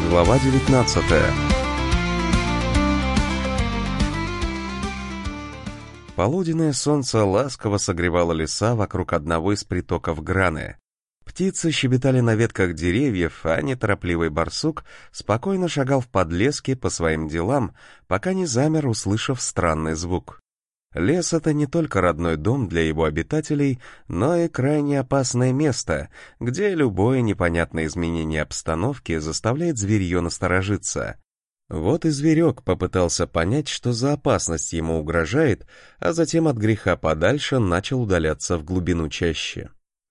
Глава 19. Полуденное солнце ласково согревало леса вокруг одного из притоков Граны. Птицы щебетали на ветках деревьев, а неторопливый барсук спокойно шагал в подлеске по своим делам, пока не замер, услышав странный звук. Лес — это не только родной дом для его обитателей, но и крайне опасное место, где любое непонятное изменение обстановки заставляет зверье насторожиться. Вот и зверек попытался понять, что за опасность ему угрожает, а затем от греха подальше начал удаляться в глубину чащи.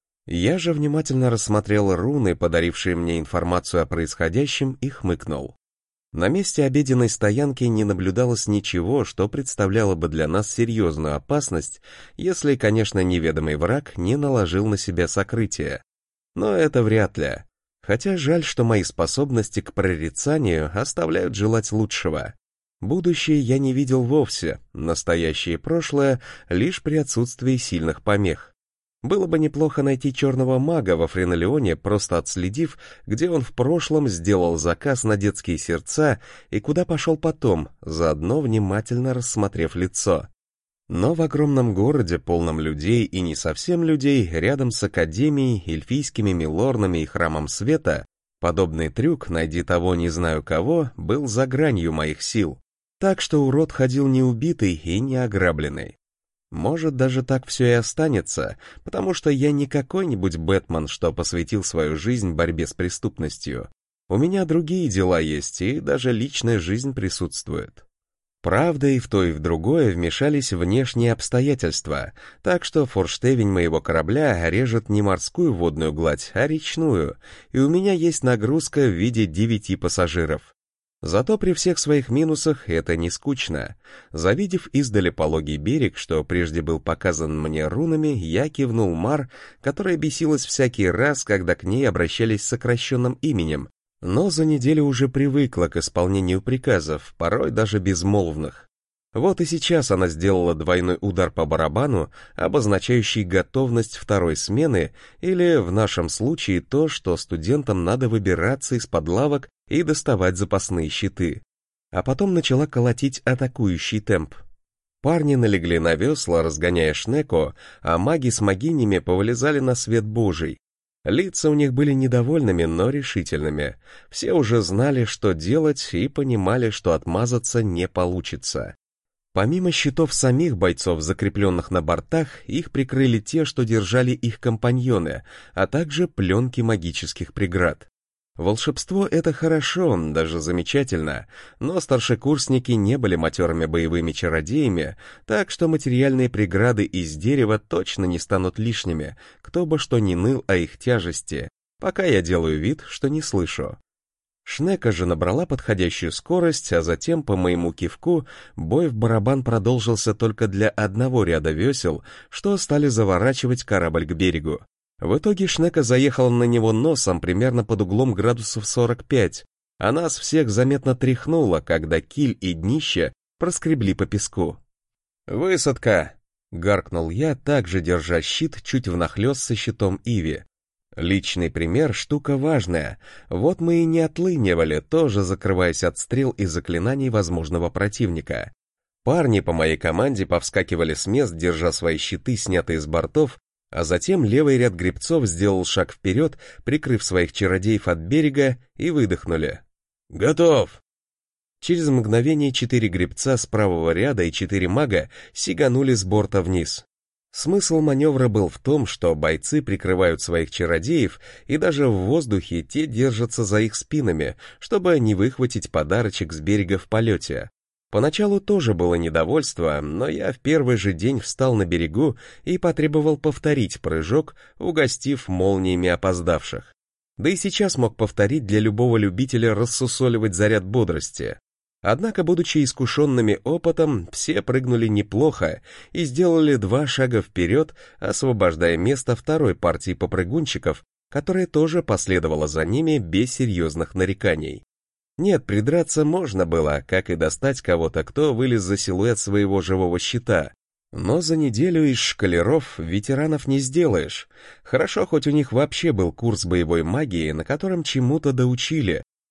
Я же внимательно рассмотрел руны, подарившие мне информацию о происходящем, и хмыкнул. На месте обеденной стоянки не наблюдалось ничего, что представляло бы для нас серьезную опасность, если, конечно, неведомый враг не наложил на себя сокрытие. Но это вряд ли. Хотя жаль, что мои способности к прорицанию оставляют желать лучшего. Будущее я не видел вовсе, настоящее и прошлое лишь при отсутствии сильных помех. Было бы неплохо найти черного мага во Френолеоне, просто отследив, где он в прошлом сделал заказ на детские сердца и куда пошел потом, заодно внимательно рассмотрев лицо. Но в огромном городе, полном людей и не совсем людей, рядом с Академией, эльфийскими милорнами и Храмом Света, подобный трюк «найди того, не знаю кого» был за гранью моих сил. Так что урод ходил не убитый и не ограбленный. Может, даже так все и останется, потому что я не какой-нибудь Бэтмен, что посвятил свою жизнь борьбе с преступностью. У меня другие дела есть, и даже личная жизнь присутствует. Правда, и в то, и в другое вмешались внешние обстоятельства, так что форштевень моего корабля режет не морскую водную гладь, а речную, и у меня есть нагрузка в виде 9 пассажиров. Зато при всех своих минусах это не скучно. Завидев издали пологий берег, что прежде был показан мне рунами, я кивнул Мар, которая бесилась всякий раз, когда к ней обращались с сокращенным именем, но за неделю уже привыкла к исполнению приказов, порой даже безмолвных. Вот и сейчас она сделала двойной удар по барабану, обозначающий готовность второй смены, или в нашем случае то, что студентам надо выбираться из-под лавок и доставать запасные щиты. А потом начала колотить атакующий темп. Парни налегли на весла, разгоняя Шнеко, а маги с магинями повылезали на свет божий. Лица у них были недовольными, но решительными. Все уже знали, что делать, и понимали, что отмазаться не получится. Помимо щитов самих бойцов, закрепленных на бортах, их прикрыли те, что держали их компаньоны, а также пленки магических преград. Волшебство — это хорошо, даже замечательно, но старшекурсники не были матерыми боевыми чародеями, так что материальные преграды из дерева точно не станут лишними, кто бы что ни ныл о их тяжести, пока я делаю вид, что не слышу. Шнека же набрала подходящую скорость, а затем, по моему кивку, бой в барабан продолжился только для одного ряда весел, что стали заворачивать корабль к берегу. В итоге Шнека заехала на него носом примерно под углом градусов 45, а нас всех заметно тряхнуло, когда киль и днище проскребли по песку. «Высадка!» — гаркнул я, также держа щит чуть внахлёст со щитом Иви. Личный пример — штука важная, вот мы и не отлынивали, тоже закрываясь от стрел и заклинаний возможного противника. Парни по моей команде повскакивали с мест, держа свои щиты, снятые с бортов, а затем левый ряд гребцов сделал шаг вперед, прикрыв своих чародеев от берега, и выдохнули. «Готов!» Через мгновение 4 гребца с правого ряда и 4 мага сиганули с борта вниз. Смысл маневра был в том, что бойцы прикрывают своих чародеев, и даже в воздухе те держатся за их спинами, чтобы не выхватить подарочек с берега в полете. Поначалу тоже было недовольство, но я в первый же день встал на берегу и потребовал повторить прыжок, угостив молниями опоздавших. Да и сейчас мог повторить для любого любителя рассусоливать заряд бодрости. Однако, будучи искушенными опытом, все прыгнули неплохо и сделали 2 шага вперед, освобождая место второй партии попрыгунчиков, которая тоже последовала за ними без серьезных нареканий. Нет, придраться можно было, как и достать кого-то, кто вылез за силуэт своего живого щита. Но за неделю из школяров ветеранов не сделаешь. Хорошо, хоть у них вообще был курс боевой магии, на котором чему-то доучили,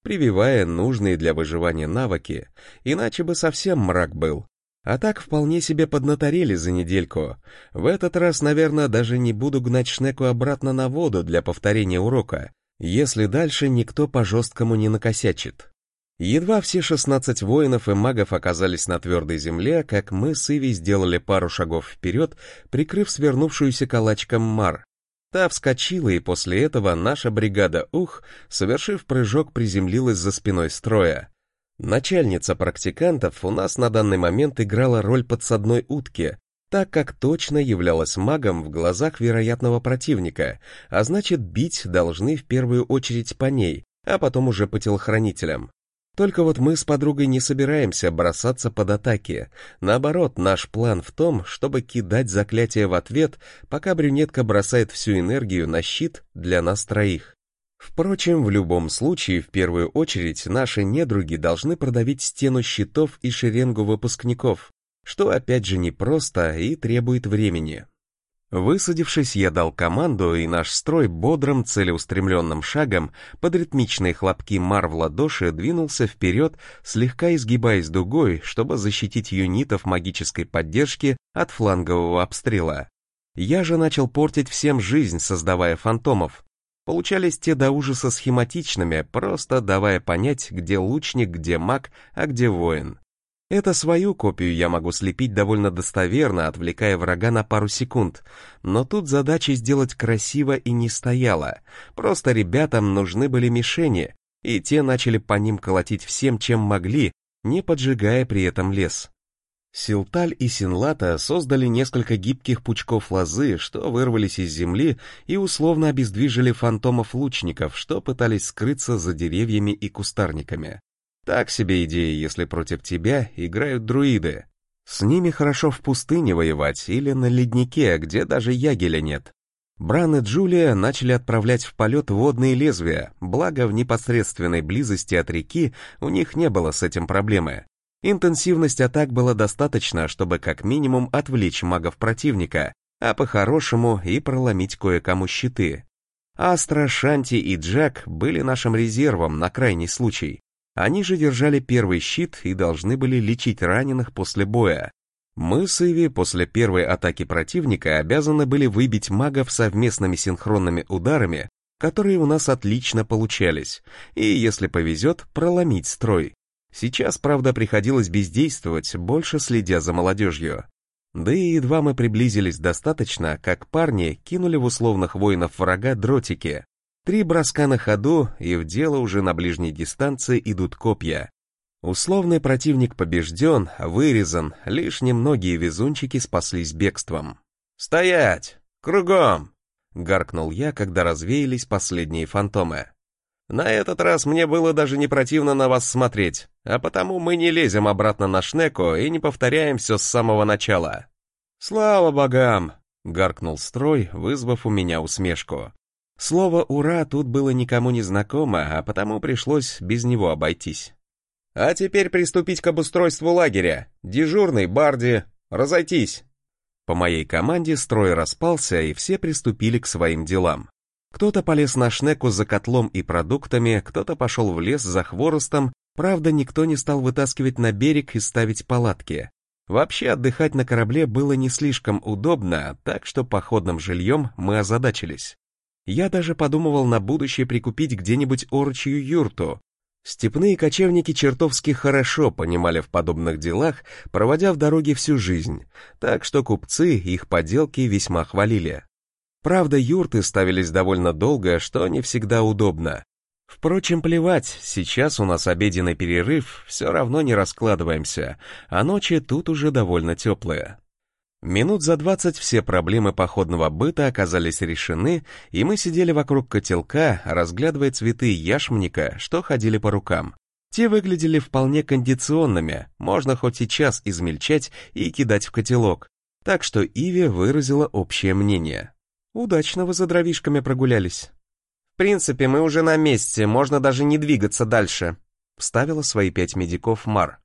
прививая нужные для выживания навыки, иначе бы совсем мрак был. А так вполне себе поднаторели за недельку. В этот раз, наверное, даже не буду гнать Шнеку обратно на воду для повторения урока, если дальше никто по-жесткому не накосячит. Едва все 16 воинов и магов оказались на твердой земле, как мы с Иви сделали пару шагов вперед, прикрыв свернувшуюся калачком Мар. Та вскочила, и после этого наша бригада «Ух», совершив прыжок, приземлилась за спиной строя. Начальница практикантов у нас на данный момент играла роль подсадной утки, так как точно являлась магом в глазах вероятного противника, а значит, бить должны в первую очередь по ней, а потом уже по телохранителям. Только вот мы с подругой не собираемся бросаться под атаки. Наоборот, наш план в том, чтобы кидать заклятие в ответ, пока брюнетка бросает всю энергию на щит для нас троих. Впрочем, в любом случае, в первую очередь, наши недруги должны продавить стену щитов и шеренгу выпускников, что опять же непросто и требует времени. Высадившись, я дал команду, и наш строй бодрым, целеустремленным шагом под ритмичные хлопки Мар в ладоши двинулся вперед, слегка изгибаясь дугой, чтобы защитить юнитов магической поддержки от флангового обстрела. Я же начал портить всем жизнь, создавая фантомов. Получались те до ужаса схематичными, просто давая понять, где лучник, где маг, а где воин. Это свою копию я могу слепить довольно достоверно, отвлекая врага на пару секунд, но тут задача сделать красиво и не стояла, просто ребятам нужны были мишени, и те начали по ним колотить всем, чем могли, не поджигая при этом лес. Силталь и Синлата создали несколько гибких пучков лозы, что вырвались из земли и условно обездвижили фантомов-лучников, что пытались скрыться за деревьями и кустарниками. Так себе идея, если против тебя играют друиды. С ними хорошо в пустыне воевать или на леднике, где даже ягеля нет. Бран и Джулия начали отправлять в полет водные лезвия, благо в непосредственной близости от реки у них не было с этим проблемы. Интенсивность атак была достаточно, чтобы как минимум отвлечь магов противника, а по-хорошему и проломить кое-кому щиты. Астра, Шанти и Джак были нашим резервом на крайний случай. Они же держали первый щит и должны были лечить раненых после боя. Мы с Иви после первой атаки противника обязаны были выбить магов совместными синхронными ударами, которые у нас отлично получались, и, если повезет, проломить строй. Сейчас, правда, приходилось бездействовать, больше следя за молодежью. Да и едва мы приблизились достаточно, как парни кинули в условных воинов врага дротики. 3 броска на ходу, и в дело уже на ближней дистанции идут копья. Условный противник побежден, вырезан, лишь немногие везунчики спаслись бегством. «Стоять! Кругом!» — гаркнул я, когда развеялись последние фантомы. «На этот раз мне было даже не противно на вас смотреть, а потому мы не лезем обратно на Шнеку и не повторяем все с самого начала». «Слава богам!» — гаркнул строй, вызвав у меня усмешку. Слово «ура» тут было никому не знакомо, а потому пришлось без него обойтись. «А теперь приступить к обустройству лагеря. Дежурный, Барди, разойтись!» По моей команде строй распался, и все приступили к своим делам. Кто-то полез на Шнеку за котлом и продуктами, кто-то пошел в лес за хворостом, правда, никто не стал вытаскивать на берег и ставить палатки. Вообще отдыхать на корабле было не слишком удобно, так что походным жильем мы озадачились. Я даже подумывал на будущее прикупить где-нибудь орочью юрту. Степные кочевники чертовски хорошо понимали в подобных делах, проводя в дороге всю жизнь, так что купцы их поделки весьма хвалили. Правда, юрты ставились довольно долго, что не всегда удобно. Впрочем, плевать, сейчас у нас обеденный перерыв, все равно не раскладываемся, а ночи тут уже довольно теплые. Минут за 20 все проблемы походного быта оказались решены, и мы сидели вокруг котелка, разглядывая цветы яшмника, что ходили по рукам. Те выглядели вполне кондиционными, можно хоть сейчас измельчать и кидать в котелок. Так что Иви выразила общее мнение. Удачно вы за дровишками прогулялись. В принципе, мы уже на месте, можно даже не двигаться дальше, вставила свои 5 медиков Мар.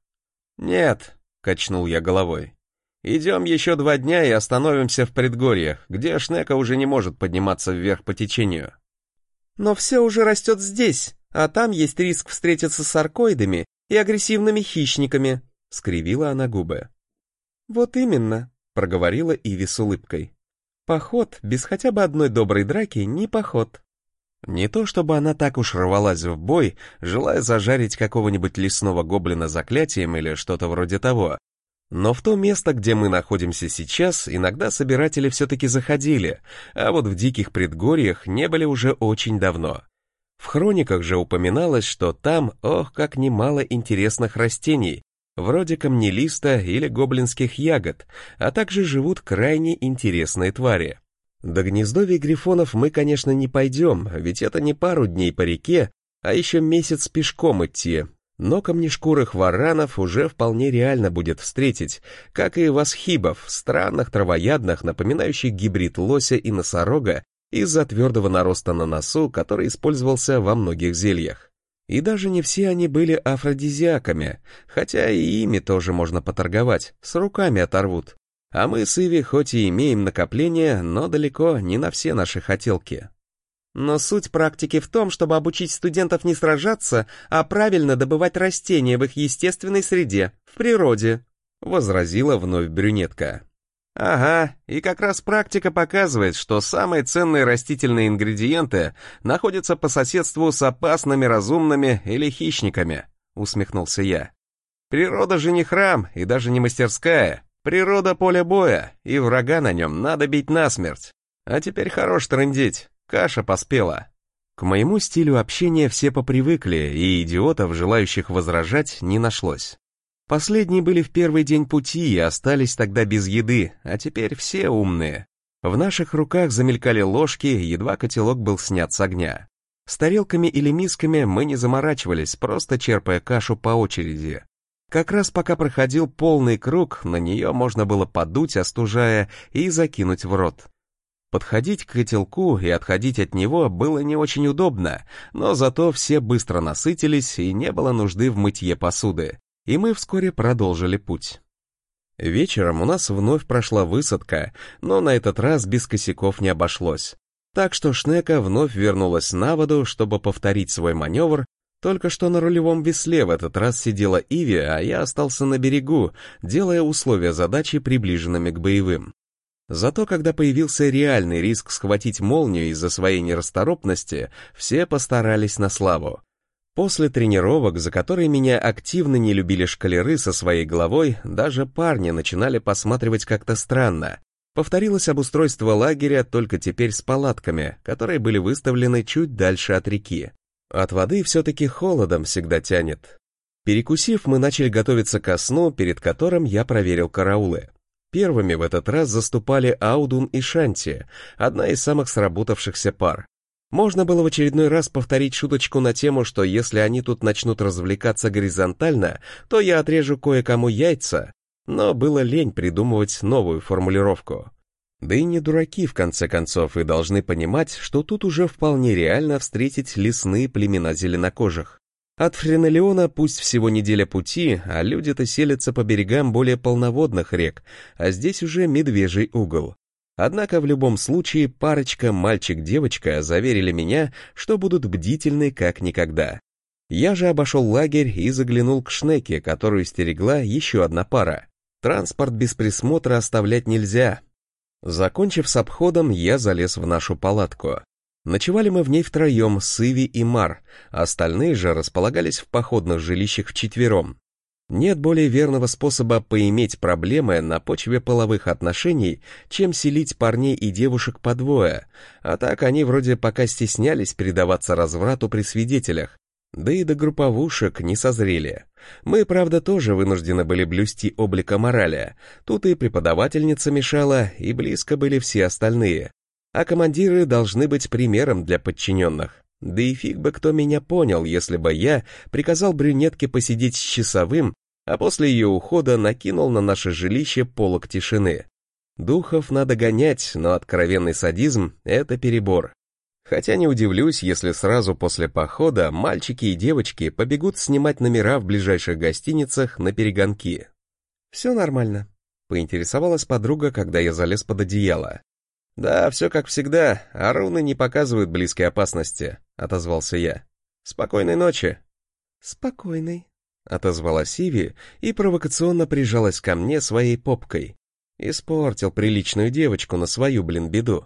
Нет, качнул я головой. Идем еще 2 дня и остановимся в предгорьях, где Шнека уже не может подниматься вверх по течению. Но все уже растет здесь, А там есть риск встретиться с аркоидами и агрессивными хищниками», — скривила она губы. «Вот именно», — проговорила Иви с улыбкой. «Поход без хотя бы одной доброй драки не поход». Не то чтобы она так уж рвалась в бой, желая зажарить какого-нибудь лесного гоблина заклятием или что-то вроде того. Но в то место, где мы находимся сейчас, иногда собиратели все-таки заходили, а вот в диких предгорьях не были уже очень давно. В хрониках же упоминалось, что там, ох, как немало интересных растений, вроде камнелиста или гоблинских ягод, а также живут крайне интересные твари. До гнездовий грифонов мы, конечно, не пойдем, ведь это не пару дней по реке, а еще месяц пешком идти, но камнешкурых варанов уже вполне реально будет встретить, как и восхибов, странных травоядных, напоминающих гибрид лося и носорога, из-за твердого нароста на носу, который использовался во многих зельях. И даже не все они были афродизиаками, хотя и ими тоже можно поторговать, с руками оторвут. А мы с Иви хоть и имеем накопление, но далеко не на все наши хотелки. Но суть практики в том, чтобы обучить студентов не сражаться, а правильно добывать растения в их естественной среде, в природе, возразила вновь брюнетка. Ага, и как раз практика показывает, что самые ценные растительные ингредиенты находятся по соседству с опасными разумными или хищниками, усмехнулся я. Природа же не храм и даже не мастерская. Природа поле боя, и врага на нем надо бить насмерть. А теперь хорош трындеть, каша поспела. К моему стилю общения все попривыкли, и идиотов, желающих возражать, не нашлось. Последние были в первый день пути и остались тогда без еды, а теперь все умные. В наших руках замелькали ложки, едва котелок был снят с огня. С тарелками или мисками мы не заморачивались, просто черпая кашу по очереди. Как раз пока проходил полный круг, на нее можно было подуть, остужая, и закинуть в рот. Подходить к котелку и отходить от него было не очень удобно, но зато все быстро насытились и не было нужды в мытье посуды, и мы вскоре продолжили путь. Вечером у нас вновь прошла высадка, но на этот раз без косяков не обошлось. Так что Шнека вновь вернулась на воду, чтобы повторить свой маневр. Только что на рулевом весле в этот раз сидела Иви, а я остался на берегу, делая условия задачи приближенными к боевым. Зато когда появился реальный риск схватить молнию из-за своей нерасторопности, все постарались на славу. После тренировок, за которые меня активно не любили школяры со своей головой, даже парни начинали посматривать как-то странно. Повторилось обустройство лагеря, только теперь с палатками, которые были выставлены чуть дальше от реки. От воды все-таки холодом всегда тянет. Перекусив, мы начали готовиться ко сну, перед которым я проверил караулы. Первыми в этот раз заступали Аудун и Шанти, одна из самых сработавшихся пар. Можно было в очередной раз повторить шуточку на тему, что если они тут начнут развлекаться горизонтально, то я отрежу кое-кому яйца, но было лень придумывать новую формулировку. Да и не дураки, в конце концов, и должны понимать, что тут уже вполне реально встретить лесные племена зеленокожих. От Френелиона пусть всего неделя пути, а люди-то селятся по берегам более полноводных рек, а здесь уже медвежий угол. Однако в любом случае парочка мальчик-девочка заверили меня, что будут бдительны как никогда. Я же обошел лагерь и заглянул к Шнеке, которую стерегла еще одна пара. Транспорт без присмотра оставлять нельзя. Закончив с обходом, я залез в нашу палатку. Ночевали мы в ней втроем с Иви и Мар, остальные же располагались в походных жилищах вчетвером. Нет более верного способа поиметь проблемы на почве половых отношений, чем селить парней и девушек по двое, а так они вроде пока стеснялись предаваться разврату при свидетелях, да и до групповушек не созрели. Мы, правда, тоже вынуждены были блюсти облика морали, тут и преподавательница мешала, и близко были все остальные. А командиры должны быть примером для подчиненных. Да и фиг бы кто меня понял, если бы я приказал брюнетке посидеть с часовым, а после ее ухода накинул на наше жилище полог тишины. Духов надо гонять, но откровенный садизм — это перебор. Хотя не удивлюсь, если сразу после похода мальчики и девочки побегут снимать номера в ближайших гостиницах на перегонки. «Все нормально», — поинтересовалась подруга, когда я залез под одеяло. «Да, все как всегда, а руны не показывают близкой опасности», — отозвался я. Спокойной ночи. Спокойной, отозвалась Иви и провокационно прижалась ко мне своей попкой. Испортил приличную девочку на свою, беду.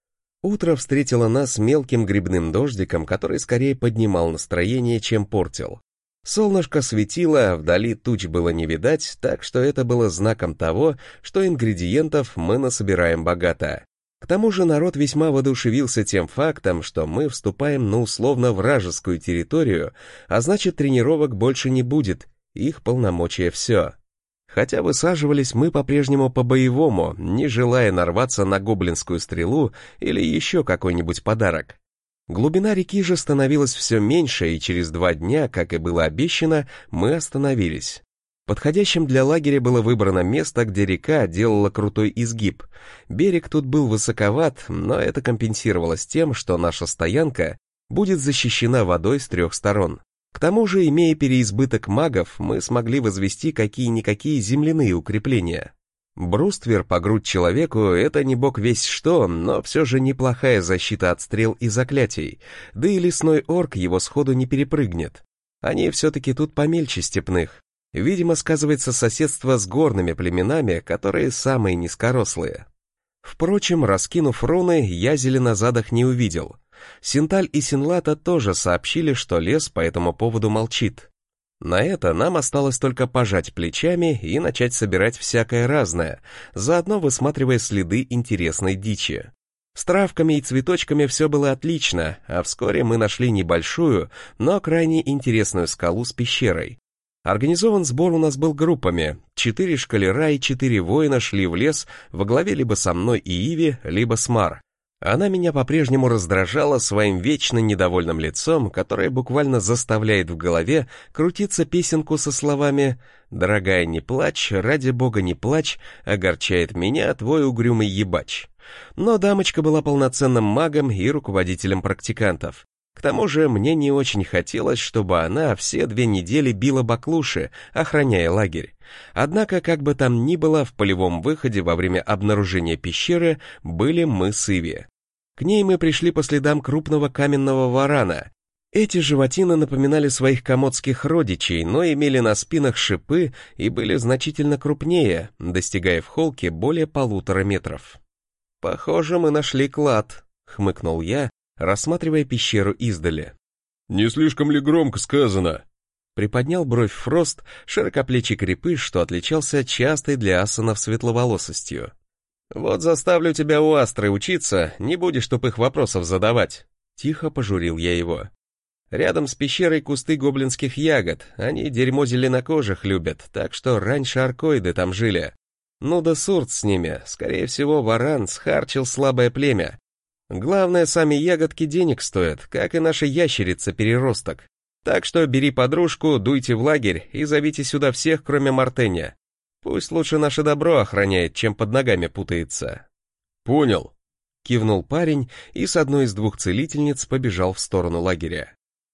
Утро встретило нас мелким грибным дождиком, который скорее поднимал настроение, чем портил. Солнышко светило, вдали туч было не видать, так что это было знаком того, что ингредиентов мы насобираем богато. К тому же народ весьма воодушевился тем фактом, что мы вступаем на условно вражескую территорию, а значит тренировок больше не будет, их полномочия все. Хотя высаживались мы по-прежнему по-боевому, не желая нарваться на гоблинскую стрелу или еще какой-нибудь подарок. Глубина реки же становилась все меньше, и через 2 дня, как и было обещано, мы остановились. Подходящим для лагеря было выбрано место, где река делала крутой изгиб. Берег тут был высоковат, но это компенсировалось тем, что наша стоянка будет защищена водой с 3 сторон. К тому же, имея переизбыток магов, мы смогли возвести какие-никакие земляные укрепления. Бруствер по грудь человеку — это не бог весть что, но все же неплохая защита от стрел и заклятий, да и лесной орк его сходу не перепрыгнет. Они все-таки тут помельче степных. Видимо, сказывается соседство с горными племенами, которые самые низкорослые. Впрочем, раскинув руны, я зеленозадых не увидел. Синталь и Синлата тоже сообщили, что лес по этому поводу молчит. На это нам осталось только пожать плечами и начать собирать всякое разное, заодно высматривая следы интересной дичи. С травками и цветочками все было отлично, а вскоре мы нашли небольшую, но крайне интересную скалу с пещерой. Организован сбор у нас был группами, 4 школера и 4 воина шли в лес во главе либо со мной и Иви, либо с Мар. Она меня по-прежнему раздражала своим вечно недовольным лицом, которое буквально заставляет в голове крутиться песенку со словами «Дорогая, не плачь, ради бога не плачь, огорчает меня твой угрюмый ебач». Но дамочка была полноценным магом и руководителем практикантов. К тому же мне не очень хотелось, чтобы она все 2 недели била баклуши, охраняя лагерь. Однако, как бы там ни было, в полевом выходе во время обнаружения пещеры были мы с Иви. К ней мы пришли по следам крупного каменного варана. Эти животины напоминали своих комодских родичей, но имели на спинах шипы и были значительно крупнее, достигая в холке более 1,5 метров. «Похоже, мы нашли клад», — хмыкнул я, рассматривая пещеру издали. «Не слишком ли громко сказано?» Приподнял бровь Фрост, широкоплечий крепыш, что отличался частой для асанов светловолосостью. «Вот заставлю тебя у Астры учиться, не будешь тупых вопросов задавать», — тихо пожурил я его. «Рядом с пещерой кусты гоблинских ягод, они дерьмо зеленокожих любят, так что раньше аркоиды там жили. Ну да сурт с ними, скорее всего, варан схарчил слабое племя. Главное, сами ягодки денег стоят, как и наша ящерица-переросток. Так что бери подружку, дуйте в лагерь и зовите сюда всех, кроме Мартеня. Пусть лучше наше добро охраняет, чем под ногами путается». «Понял», — кивнул парень и с одной из 2 целительниц побежал в сторону лагеря.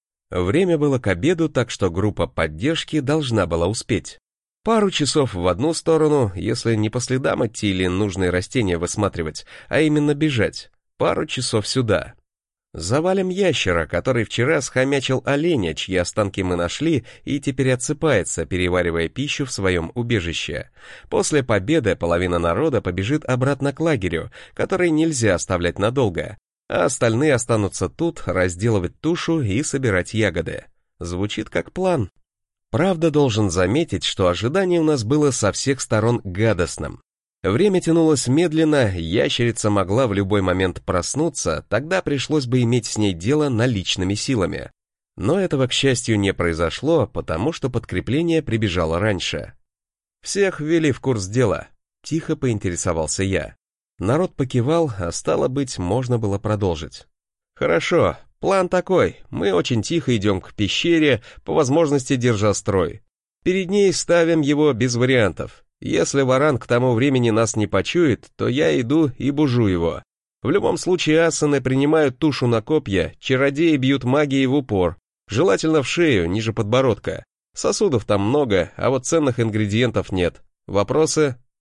Время было к обеду, так что группа поддержки должна была успеть. Пару часов в одну сторону, если не по следам идти или нужные растения высматривать, а именно бежать. Пару часов сюда. Завалим ящера, который вчера схомячил оленя, чьи останки мы нашли, и теперь отсыпается, переваривая пищу в своем убежище. После победы половина народа побежит обратно к лагерю, который нельзя оставлять надолго, а остальные останутся тут, разделывать тушу и собирать ягоды. Звучит как план. Правда, должен заметить, что ожидание у нас было со всех сторон гадостным. Время тянулось медленно, ящерица могла в любой момент проснуться, тогда пришлось бы иметь с ней дело наличными силами. Но этого, к счастью, не произошло, потому что подкрепление прибежало раньше. «Всех ввели в курс дела», — тихо поинтересовался я. Народ покивал, а стало быть, можно было продолжить. «Хорошо, план такой, мы очень тихо идем к пещере, по возможности держа строй. Перед ней ставим его без вариантов. Если варан к тому времени нас не почует, то я иду и бужу его. В любом случае асаны принимают тушу на копья, чародеи бьют магией в упор, желательно в шею, ниже подбородка. Сосудов там много, а вот ценных ингредиентов нет. Вопросы?»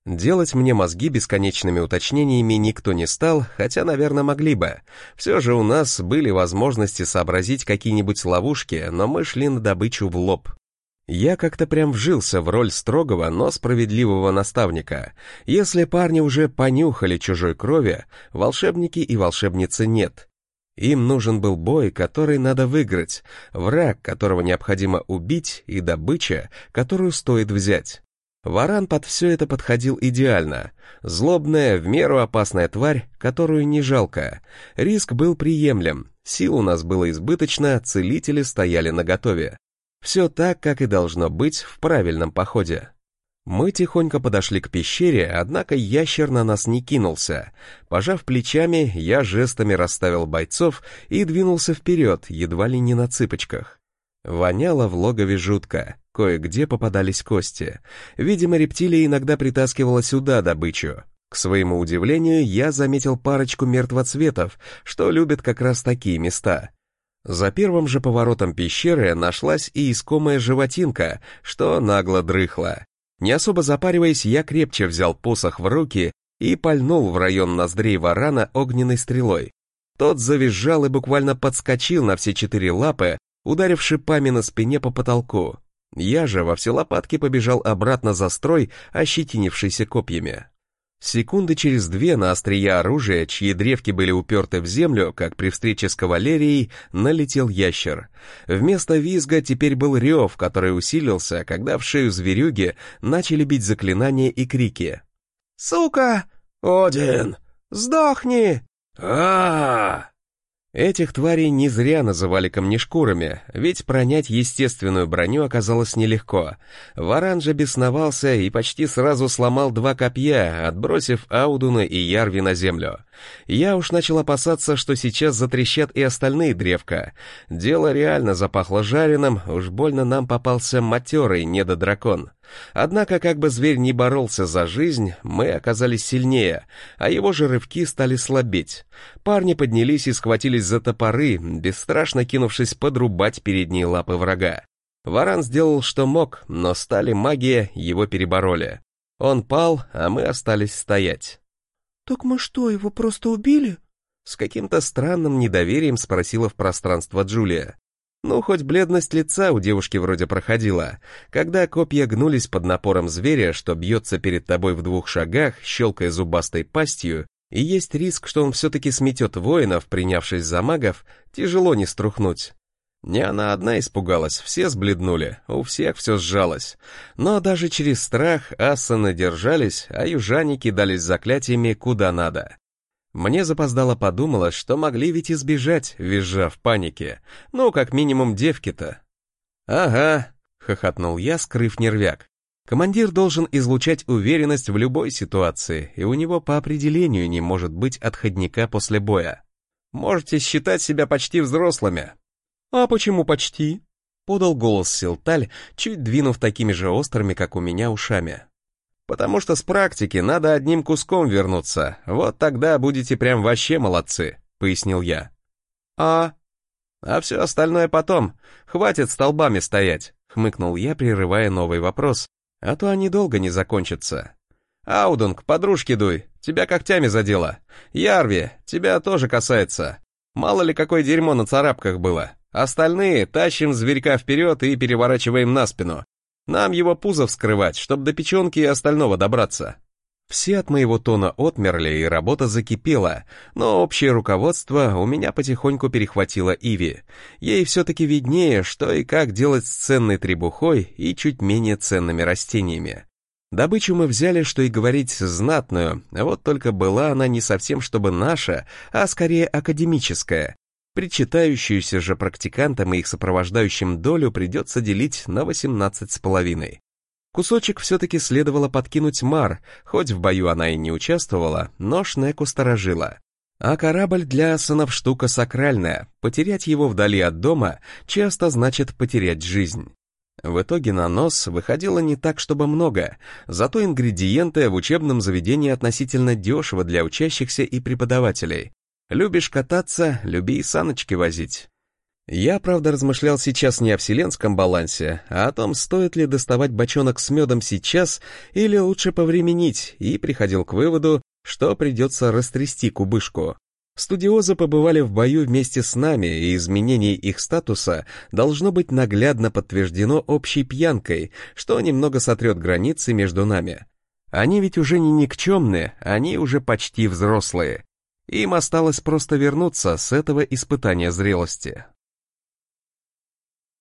Делать мне мозги бесконечными уточнениями никто не стал, хотя, наверное, могли бы. Все же у нас были возможности сообразить какие-нибудь ловушки, но мы шли на добычу в лоб. Я как-то прям вжился в роль строгого, но справедливого наставника. Если парни уже понюхали чужой крови, волшебники и волшебницы нет. Им нужен был бой, который надо выиграть, враг, которого необходимо убить, и добыча, которую стоит взять. Варан под все это подходил идеально. Злобная, в меру опасная тварь, которую не жалко. Риск был приемлем, сил у нас было избыточно, целители стояли наготове. Все так, как и должно быть в правильном походе. Мы тихонько подошли к пещере, однако ящер на нас не кинулся. Пожав плечами, я жестами расставил бойцов и двинулся вперед, едва ли не на цыпочках. Воняло в логове жутко, кое-где попадались кости. Видимо, рептилия иногда притаскивала сюда добычу. К своему удивлению, я заметил парочку мертвоцветов, что любят как раз такие места. За первым же поворотом пещеры нашлась и искомая животинка, что нагло дрыхла. Не особо запариваясь, я крепче взял посох в руки и пальнул в район ноздрей варана огненной стрелой. Тот завизжал и буквально подскочил на все 4 лапы, ударив шипами на спине по потолку. Я же во все лопатки побежал обратно за строй, ощетинившийся копьями. Секунды через 2 на острие оружия, чьи древки были уперты в землю, как при встрече с кавалерией, налетел ящер. Вместо визга теперь был рев, который усилился, когда в шею зверюги начали бить заклинания и крики. «Сука! Один! Сдохни! а Этих тварей не зря называли камнешкурами, ведь пронять естественную броню оказалось нелегко. Варан же бесновался и почти сразу сломал 2 копья, отбросив Аудуна и Ярви на землю. Я уж начал опасаться, что сейчас затрещат и остальные древка. Дело реально запахло жареным, уж больно нам попался матерый недодракон. Однако, как бы зверь ни боролся за жизнь, мы оказались сильнее, а его же рывки стали слабеть. Парни поднялись и схватились за топоры, бесстрашно кинувшись подрубать передние лапы врага. Варан сделал, что мог, но стали магия его перебороли. Он пал, а мы остались стоять. «Так мы что, его просто убили?» С каким-то странным недоверием спросила в пространство Джулия. Ну, хоть бледность лица у девушки вроде проходила. Когда копья гнулись под напором зверя, что бьется перед тобой в 2 шагах, щелкая зубастой пастью, и есть риск, что он все-таки сметет воинов, принявшись за магов, тяжело не струхнуть. Не она одна испугалась, все сбледнули, у всех все сжалось. Но даже через страх ассаны держались, а южане кидались заклятиями куда надо. Мне запоздало подумалось, что могли ведь избежать, визжа в панике. Ну, как минимум девки-то. «Ага», — хохотнул я, скрыв нервяк. Командир должен излучать уверенность в любой ситуации, и у него по определению не может быть отходника после боя. Можете считать себя почти взрослыми. «А почему почти?» — подал голос Силталь, чуть двинув такими же острыми, как у меня, ушами. «Потому что с практики надо одним куском вернуться, вот тогда будете прям вообще молодцы», — пояснил я. «А все остальное потом, хватит столбами стоять», — хмыкнул я, прерывая новый вопрос, а то они долго не закончатся. «Аудун, к подружке дуй, тебя когтями задело. Ярви, тебя тоже касается. Мало ли какое дерьмо на царапках было. Остальные тащим зверька вперед и переворачиваем на спину. Нам его пузо вскрывать, чтобы до печенки и остального добраться». Все от моего тона отмерли, и работа закипела, но общее руководство у меня потихоньку перехватило Иви. Ей все-таки виднее, что и как делать с ценной требухой и чуть менее ценными растениями. Добычу мы взяли, что и говорить, знатную, вот только была она не совсем чтобы наша, а скорее академическая. Причитающуюся же практикантам и их сопровождающим долю придется делить на 18,5. Кусочек все-таки следовало подкинуть Мар, хоть в бою она и не участвовала, но Шнеку сторожила. А корабль для ассанов штука сакральная, потерять его вдали от дома часто значит потерять жизнь. В итоге на нос выходило не так, чтобы много, зато ингредиенты в учебном заведении относительно дешево для учащихся и преподавателей. Любишь кататься, люби и саночки возить. Я, правда, размышлял сейчас не о вселенском балансе, а о том, стоит ли доставать бочонок с медом сейчас или лучше повременить, и приходил к выводу, что придется растрясти кубышку. Студиозы побывали в бою вместе с нами, и изменение их статуса должно быть наглядно подтверждено общей пьянкой, что немного сотрет границы между нами. Они ведь уже не никчемные, они уже почти взрослые. Им осталось просто вернуться с этого испытания зрелости.